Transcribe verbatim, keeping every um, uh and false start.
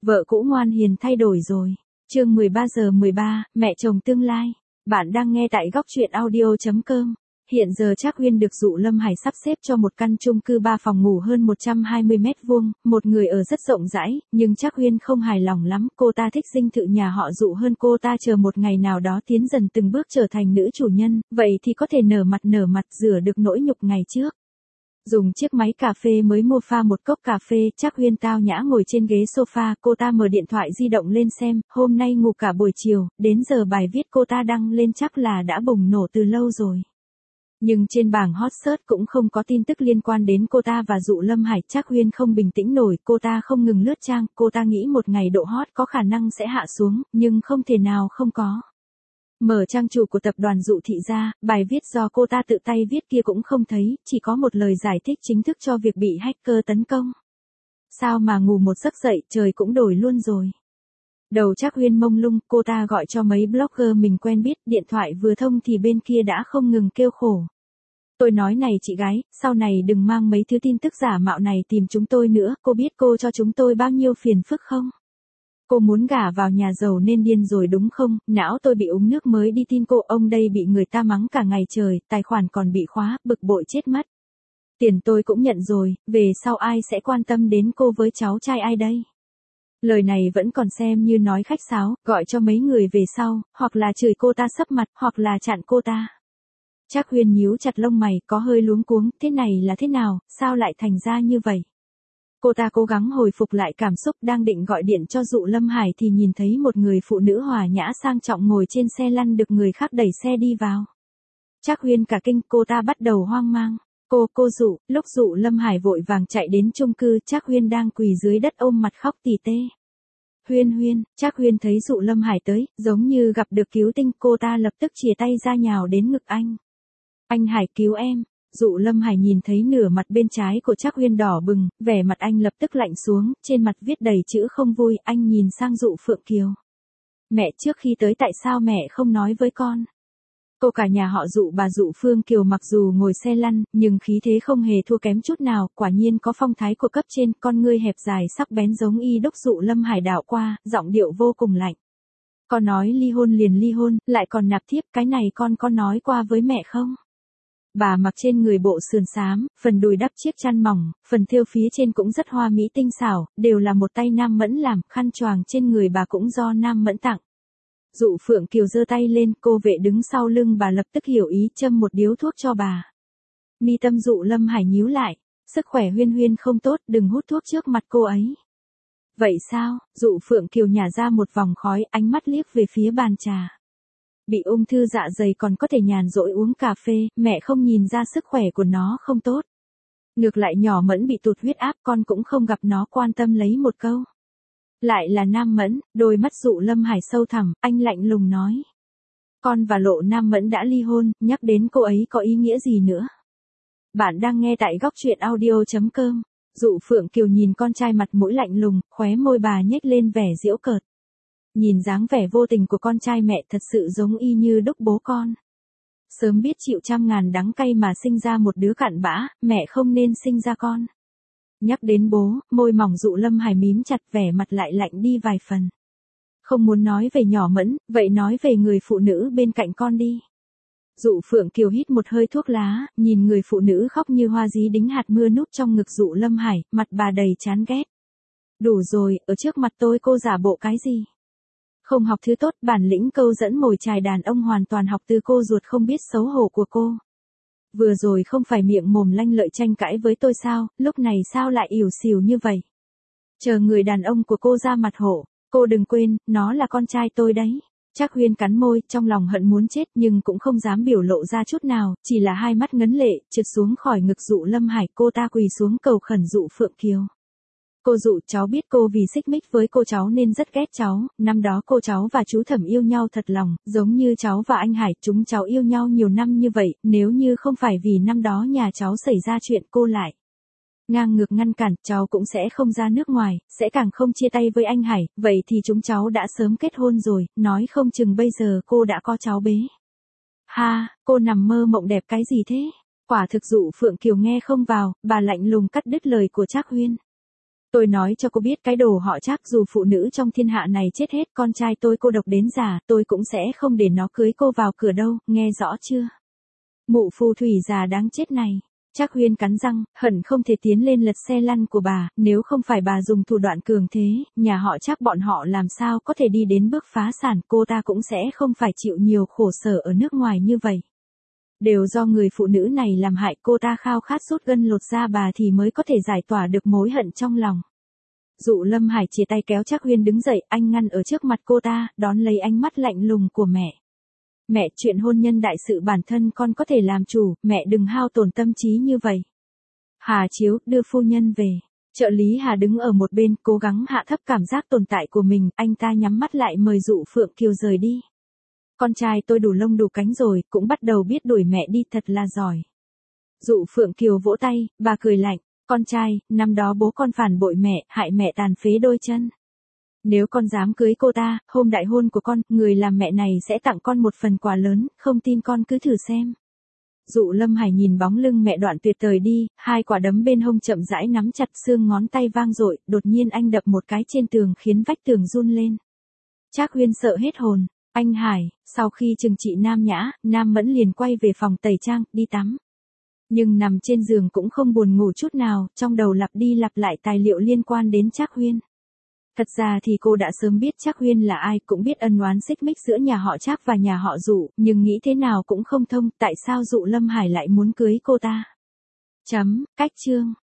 Vợ cũ ngoan hiền thay đổi rồi. Chương mười ba giờ mười ba, mẹ chồng tương lai. Bạn đang nghe tại góc truyện audio chấm com. Hiện giờ Trác Uyên được Dụ Lâm Hải sắp xếp cho một căn chung cư ba phòng ngủ hơn một trăm hai mươi mét vuông, một người ở rất rộng rãi, nhưng Trác Uyên không hài lòng lắm, cô ta thích dinh thự nhà họ Dụ hơn, cô ta chờ một ngày nào đó tiến dần từng bước trở thành nữ chủ nhân, vậy thì có thể nở mặt nở mặt rửa được nỗi nhục ngày trước. Dùng chiếc máy cà phê mới mua pha một cốc cà phê, Trác Uyên tao nhã ngồi trên ghế sofa, cô ta mở điện thoại di động lên xem, hôm nay ngủ cả buổi chiều, đến giờ bài viết cô ta đăng lên chắc là đã bùng nổ từ lâu rồi. Nhưng trên bảng hot search cũng không có tin tức liên quan đến cô ta và Dụ Lâm Hải. Trác Uyên không bình tĩnh nổi, cô ta không ngừng lướt trang, cô ta nghĩ một ngày độ hot có khả năng sẽ hạ xuống, nhưng không thể nào không có. Mở trang chủ của tập đoàn Dụ Thị ra, bài viết do cô ta tự tay viết kia cũng không thấy, chỉ có một lời giải thích chính thức cho việc bị hacker tấn công. Sao mà ngủ một giấc dậy, trời cũng đổi luôn rồi. Đầu Trác Uyên mông lung, cô ta gọi cho mấy blogger mình quen biết, điện thoại vừa thông thì bên kia đã không ngừng kêu khổ. Tôi nói này chị gái, sau này đừng mang mấy thứ tin tức giả mạo này tìm chúng tôi nữa, cô biết cô cho chúng tôi bao nhiêu phiền phức không? Cô muốn gả vào nhà giàu nên điên rồi đúng không? Não tôi bị uống nước mới đi tin cô, ông đây bị người ta mắng cả ngày trời, tài khoản còn bị khóa, bực bội chết mất. Tiền tôi cũng nhận rồi, về sau ai sẽ quan tâm đến cô với cháu trai ai đây? Lời này vẫn còn xem như nói khách sáo, gọi cho mấy người về sau, hoặc là chửi cô ta sấp mặt, hoặc là chặn cô ta. Trác Uyên nhíu chặt lông mày, có hơi luống cuống, thế này là thế nào, sao lại thành ra như vậy? Cô ta cố gắng hồi phục lại cảm xúc, đang định gọi điện cho Dụ Lâm Hải thì nhìn thấy một người phụ nữ hòa nhã sang trọng ngồi trên xe lăn được người khác đẩy xe đi vào. Trác Uyên cả kinh, cô ta bắt đầu hoang mang. Cô, cô Dụ, lúc Dụ Lâm Hải vội vàng chạy đến chung cư, Trác Uyên đang quỳ dưới đất ôm mặt khóc tỉ tê. Huyên Huyên, Trác Uyên thấy Dụ Lâm Hải tới, giống như gặp được cứu tinh, cô ta lập tức chìa tay ra nhào đến ngực anh. Anh Hải cứu em. Dụ Lâm Hải nhìn thấy nửa mặt bên trái của Trác Uyên đỏ bừng, vẻ mặt anh lập tức lạnh xuống, trên mặt viết đầy chữ không vui, anh nhìn sang Dụ Phượng Kiều. Mẹ, trước khi tới tại sao mẹ không nói với con? Cô cả nhà họ Dụ bà Dụ Phương Kiều mặc dù ngồi xe lăn, nhưng khí thế không hề thua kém chút nào, quả nhiên có phong thái của cấp trên, con ngươi hẹp dài sắc bén giống y đúc. Dụ Lâm Hải đảo qua, giọng điệu vô cùng lạnh. Con nói ly hôn liền ly hôn, lại còn nạp thiếp, cái này con có nói qua với mẹ không? Bà mặc trên người bộ sườn xám, phần đùi đắp chiếc chăn mỏng, phần thêu phía trên cũng rất hoa mỹ tinh xảo, đều là một tay Nam Mẫn làm, khăn choàng trên người bà cũng do Nam Mẫn tặng. Dụ Phượng Kiều giơ tay lên, cô vệ đứng sau lưng bà lập tức hiểu ý, châm một điếu thuốc cho bà. Mi tâm Dụ Lâm Hải nhíu lại, sức khỏe Huyên Huyên không tốt, đừng hút thuốc trước mặt cô ấy. Vậy sao? Dụ Phượng Kiều nhả ra một vòng khói, ánh mắt liếc về phía bàn trà. Bị ung thư dạ dày còn có thể nhàn rỗi uống cà phê, mẹ không nhìn ra sức khỏe của nó không tốt. Ngược lại nhỏ Mẫn bị tụt huyết áp, con cũng không gặp nó quan tâm lấy một câu. Lại là Nam Mẫn, đôi mắt Dụ Lâm Hải sâu thẳm, anh lạnh lùng nói. Con và Lộ Nam Mẫn đã ly hôn, nhắc đến cô ấy có ý nghĩa gì nữa? Bạn đang nghe tại góc truyện audio chấm com. Dụ Phượng Kiều nhìn con trai mặt mũi lạnh lùng, khóe môi bà nhếch lên vẻ giễu cợt. Nhìn dáng vẻ vô tình của con trai mẹ thật sự giống y như đúc bố con. Sớm biết chịu trăm ngàn đắng cay mà sinh ra một đứa cặn bã, mẹ không nên sinh ra con. Nhắc đến bố, môi mỏng Dụ Lâm Hải mím chặt, vẻ mặt lại lạnh đi vài phần. Không muốn nói về nhỏ Mẫn, vậy nói về người phụ nữ bên cạnh con đi. Dụ Phượng Kiều hít một hơi thuốc lá, nhìn người phụ nữ khóc như hoa dí đính hạt mưa núp trong ngực Dụ Lâm Hải, mặt bà đầy chán ghét. Đủ rồi, ở trước mặt tôi cô giả bộ cái gì? Không học thứ tốt, bản lĩnh câu dẫn mồi chài đàn ông hoàn toàn học từ cô ruột không biết xấu hổ của cô. Vừa rồi không phải miệng mồm lanh lợi tranh cãi với tôi sao, lúc này sao lại ỉu xìu như vậy? Chờ người đàn ông của cô ra mặt hộ, cô đừng quên, nó là con trai tôi đấy. Trác Uyên cắn môi, trong lòng hận muốn chết nhưng cũng không dám biểu lộ ra chút nào, chỉ là hai mắt ngấn lệ, trượt xuống khỏi ngực Dụ Lâm Hải, cô ta quỳ xuống cầu khẩn Dụ Phượng Kiều. Cô Dụ, cháu biết cô vì xích mích với cô cháu nên rất ghét cháu, năm đó cô cháu và chú Thẩm yêu nhau thật lòng, giống như cháu và anh Hải, chúng cháu yêu nhau nhiều năm như vậy, nếu như không phải vì năm đó nhà cháu xảy ra chuyện cô lại ngang ngược ngăn cản, cháu cũng sẽ không ra nước ngoài, sẽ càng không chia tay với anh Hải, vậy thì chúng cháu đã sớm kết hôn rồi, nói không chừng bây giờ cô đã có cháu bé. Ha, cô nằm mơ mộng đẹp cái gì thế? Quả thực Dụ Phượng Kiều nghe không vào, bà lạnh lùng cắt đứt lời của Trác Uyên. Tôi nói cho cô biết cái đồ họ Trác, dù phụ nữ trong thiên hạ này chết hết, con trai tôi cô độc đến già, tôi cũng sẽ không để nó cưới cô vào cửa đâu, nghe rõ chưa? Mụ phù thủy già đáng chết này. Trác Huyên cắn răng, hận không thể tiến lên lật xe lăn của bà, nếu không phải bà dùng thủ đoạn cường thế, nhà họ Trác bọn họ làm sao có thể đi đến bước phá sản, cô ta cũng sẽ không phải chịu nhiều khổ sở ở nước ngoài như vậy. Đều do người phụ nữ này làm hại, cô ta khao khát rút gân lột da bà thì mới có thể giải tỏa được mối hận trong lòng. Dụ Lâm Hải chia tay kéo Trác Huyên đứng dậy, anh ngăn ở trước mặt cô ta, đón lấy ánh mắt lạnh lùng của mẹ. Mẹ, chuyện hôn nhân đại sự bản thân con có thể làm chủ, mẹ đừng hao tổn tâm trí như vậy. Hà Chiếu, đưa phu nhân về. Trợ lý Hà đứng ở một bên, cố gắng hạ thấp cảm giác tồn tại của mình, anh ta nhắm mắt lại mời Dụ Phượng Kiều rời đi. Con trai tôi đủ lông đủ cánh rồi, cũng bắt đầu biết đuổi mẹ đi, thật là giỏi. Dụ Phượng Kiều vỗ tay, bà cười lạnh, con trai, năm đó bố con phản bội mẹ, hại mẹ tàn phế đôi chân. Nếu con dám cưới cô ta, hôm đại hôn của con, người làm mẹ này sẽ tặng con một phần quà lớn, không tin con cứ thử xem. Dụ Lâm Hải nhìn bóng lưng mẹ đoạn tuyệt rời đi, hai quả đấm bên hông chậm rãi nắm chặt, xương ngón tay vang dội, đột nhiên anh đập một cái trên tường khiến vách tường run lên. Trác Huyên sợ hết hồn, anh Hải, sau khi trừng trị Nam Nhã, Nam Mẫn liền quay về phòng tẩy trang, đi tắm. Nhưng nằm trên giường cũng không buồn ngủ chút nào, trong đầu lặp đi lặp lại tài liệu liên quan đến Trác Huyên. Thật ra thì cô đã sớm biết Trác Huyên là ai, cũng biết ân oán xích mích giữa nhà họ Trác và nhà họ Dụ, nhưng nghĩ thế nào cũng không thông, tại sao Dụ Lâm Hải lại muốn cưới cô ta. Chấm, cách chương.